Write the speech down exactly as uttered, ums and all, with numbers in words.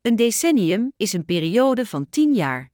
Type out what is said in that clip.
Een decennium is een periode van tien jaar.